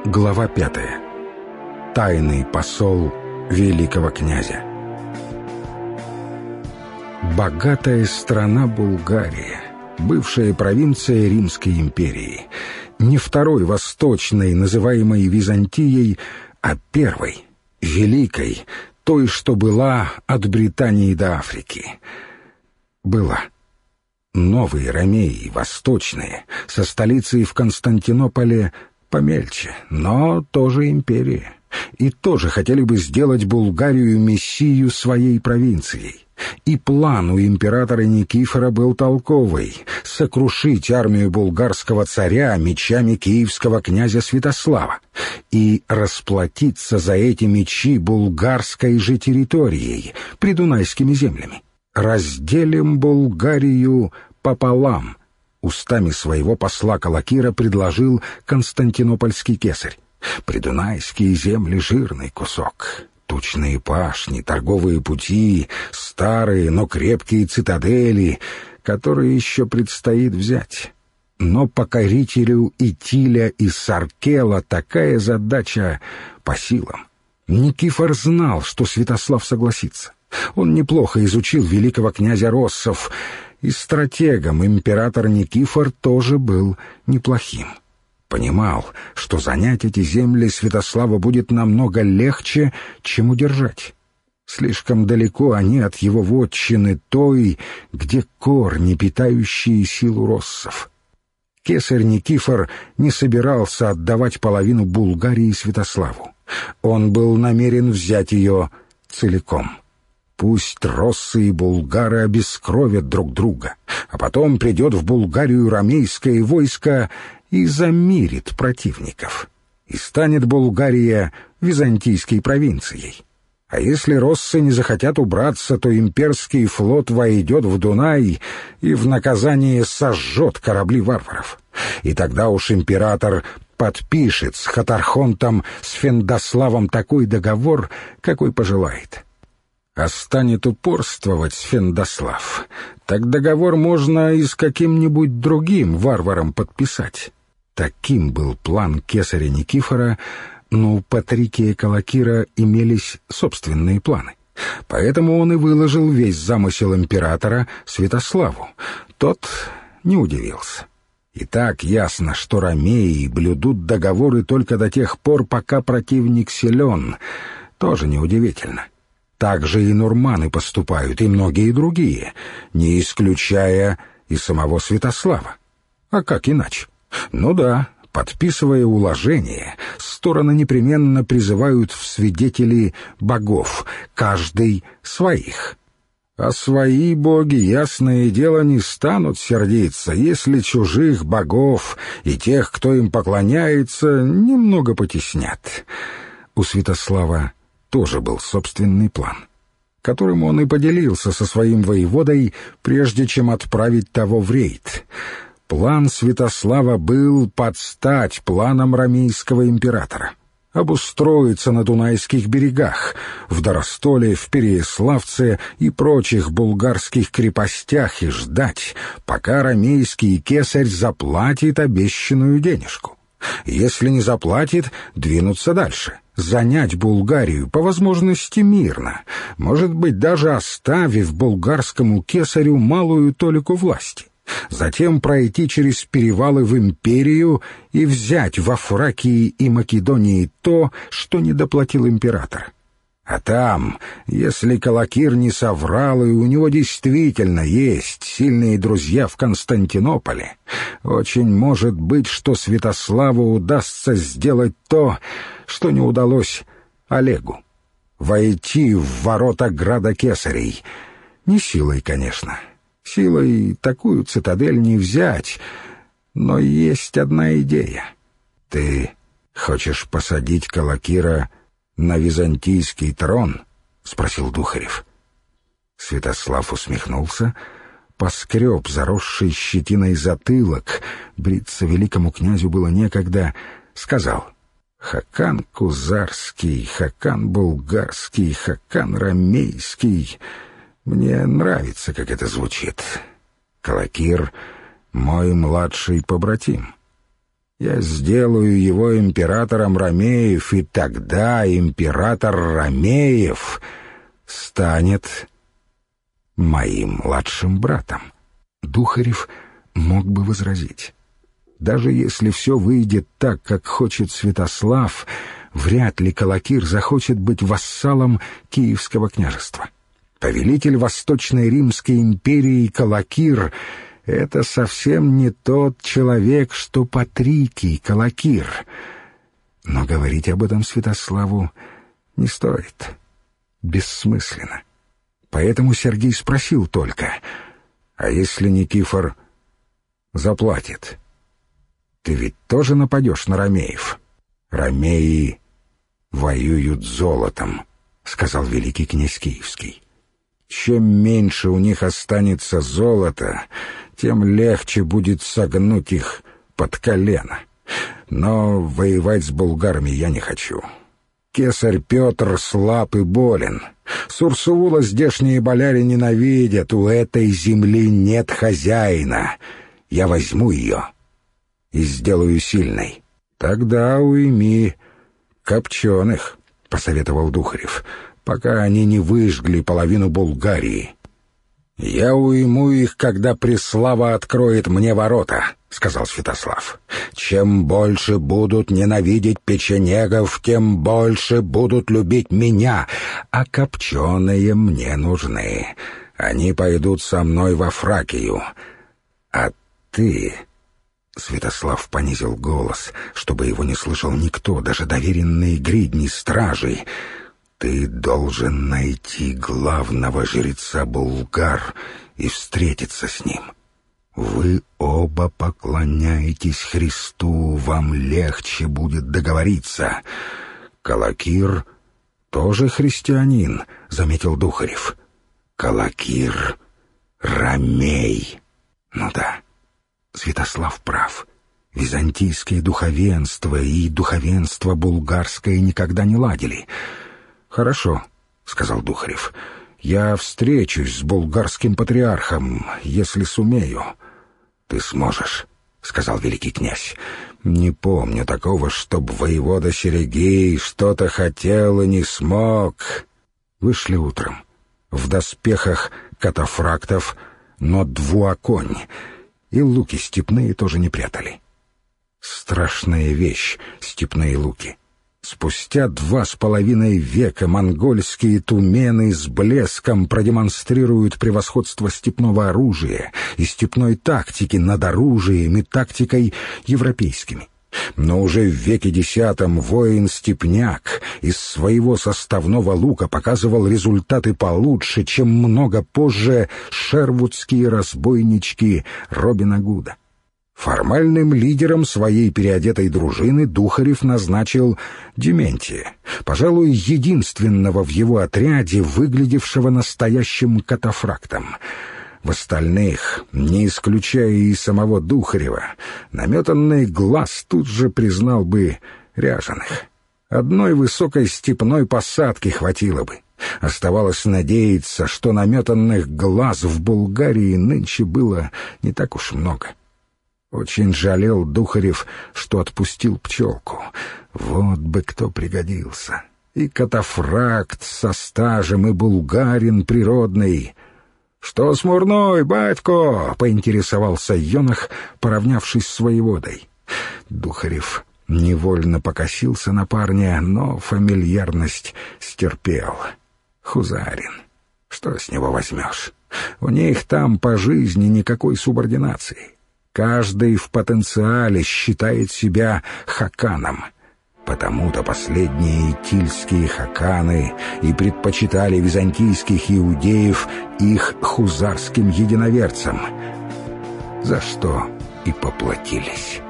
Глава 5. Тайный посол великого князя. Богатая страна Булгария, бывшая провинция Римской империи, не второй восточной, называемой Византией, а первой, великой, той, что была от Британии до Африки. Была. Новые ромеи, восточные, со столицей в Константинополе, помельче, но тоже империя. И тоже хотели бы сделать Булгарию мессию своей провинцией. И план у императора Никифора был толковый — сокрушить армию булгарского царя мечами киевского князя Святослава и расплатиться за эти мечи булгарской же территорией, придунайскими землями. «Разделим Булгарию пополам», — устами своего посла Калакира предложил константинопольский кесарь. «Придунайские земли — жирный кусок. Тучные пашни, торговые пути, старые, но крепкие цитадели, которые еще предстоит взять. Но покорителю Итиля и Саркела такая задача по силам». Никифор знал, что Святослав согласится. Он неплохо изучил великого князя Россов, и стратегом император Никифор тоже был неплохим. Понимал, что занять эти земли Святослава будет намного легче, чем удержать. Слишком далеко они от его вотчины той, где корни, питающие силу россов. Кесарь Никифор не собирался отдавать половину Булгарии Святославу. Он был намерен взять ее целиком. Пусть россы и булгары обескровят друг друга, а потом придет в Булгарию ромейское войско и замирит противников. И станет Булгария византийской провинцией. А если россы не захотят убраться, то имперский флот войдет в Дунай и в наказание сожжет корабли варваров. И тогда уж император подпишет с Хатархонтом Сфендаславом такой договор, какой пожелает. А станет упорствовать Сфендаслав, так договор можно и с каким-нибудь другим варваром подписать. Таким был план кесаря Никифора, но у Патрикия Калакира имелись собственные планы. Поэтому он и выложил весь замысел императора Святославу. Тот не удивился. И так ясно, что ромеи блюдут договоры только до тех пор, пока противник силен. Тоже неудивительно. Так же и нурманы поступают, и многие другие, не исключая и самого Святослава. А как иначе? Ну да, подписывая уложение, стороны непременно призывают в свидетели богов, каждый своих. А свои боги, ясное дело, не станут сердиться, если чужих богов и тех, кто им поклоняется, немного потеснят. У Святослава тоже был собственный план, которым он и поделился со своим воеводой, прежде чем отправить того в рейд. План Святослава был под стать планам ромейского императора. Обустроиться на Дунайских берегах, в Доростоле, в Переяславце и прочих булгарских крепостях и ждать, пока ромейский кесарь заплатит обещанную денежку. Если не заплатит, двинуться дальше, занять Булгарию, по возможности мирно, может быть, даже оставив булгарскому кесарю малую толику власти. Затем пройти через перевалы в империю и взять во Фракии и Македонии то, что не доплатил император. А там, если Калакир не соврал, и у него действительно есть сильные друзья в Константинополе, очень может быть, что Святославу удастся сделать то, что не удалось Олегу — войти в ворота града Кесарей. Не силой, конечно. Силой такую цитадель не взять, но есть одна идея. Ты хочешь посадить Калакира на византийский трон? — спросил Духарев. Святослав усмехнулся, поскреб заросший щетиной затылок, бриться великому князю было некогда, сказал: «Хакан Кузарский, Хакан Булгарский, Хакан Ромейский. Мне нравится, как это звучит. Калакир — мой младший побратим. Я сделаю его императором Ромеев, и тогда император Ромеев станет моим младшим братом». Духарев мог бы возразить: даже если все выйдет так, как хочет Святослав, вряд ли Калакир захочет быть вассалом Киевского княжества. Повелитель Восточной Римской империи Калакир — это совсем не тот человек, что Патрикий Калакир. Но говорить об этом Святославу не стоит. Бессмысленно. Поэтому Сергей спросил только: «А если Никифор заплатит? Ты ведь тоже нападешь на ромеев?» «Ромеи воюют золотом», — сказал великий князь Киевский. «Чем меньше у них останется золота, тем легче будет согнуть их под колено. Но воевать с булгарами я не хочу. Кесарь Петр слаб и болен. Сурсуула здешние боляре ненавидят, у этой земли нет хозяина. Я возьму ее и сделаю сильной. Тогда уйми копченых», — посоветовал Духарев, «пока они не выжгли половину Булгарии». «Я уйму их, когда Преслава откроет мне ворота», — сказал Святослав. «Чем больше будут ненавидеть печенегов, тем больше будут любить меня, а копченые мне нужны. Они пойдут со мной во Фракию. А ты...» Святослав понизил голос, чтобы его не слышал никто, даже доверенные гридни стражей. «Ты должен найти главного жреца булгар и встретиться с ним. Вы оба поклоняетесь Христу, вам легче будет договориться. Калакир тоже христианин», — заметил Духарев. «Калакир ромей». «Ну да, Святослав прав. Византийское духовенство и духовенство булгарское никогда не ладили». «Хорошо», — сказал Духарев. «Я встречусь с булгарским патриархом, если сумею». «Ты сможешь», — сказал великий князь. «Не помню такого, чтоб воевода Серегей что-то хотел и не смог». Вышли утром, в доспехах катафрактов, но двуоконь, и луки степные тоже не прятали. Страшная вещь — степные луки. Спустя 2,5 века монгольские тумены с блеском продемонстрируют превосходство степного оружия и степной тактики над оружием и тактикой европейскими. Но уже в веке X воин-степняк из своего составного лука показывал результаты получше, чем много позже шервудские разбойнички Робина Гуда. Формальным лидером своей переодетой дружины Духарев назначил Дементия, пожалуй, единственного в его отряде, выглядевшего настоящим катафрактом. В остальных, не исключая и самого Духарева, наметанный глаз тут же признал бы ряженых. Одной высокой степной посадки хватило бы. Оставалось надеяться, что наметанных глаз в Булгарии нынче было не так уж много. Очень жалел Духарев, что отпустил пчелку. Вот бы кто пригодился. И катафракт со стажем, и булгарин природный. «Что смурной, батько?» — поинтересовался Йонах, поравнявшись с воеводой. Духарев невольно покосился на парня, но фамильярность стерпел. Хузарин. Что с него возьмешь? У них там по жизни никакой субординации. Каждый в потенциале считает себя хаканом. Потому-то последние итильские хаканы и предпочитали византийских иудеев их хузарским единоверцам, за что и поплатились.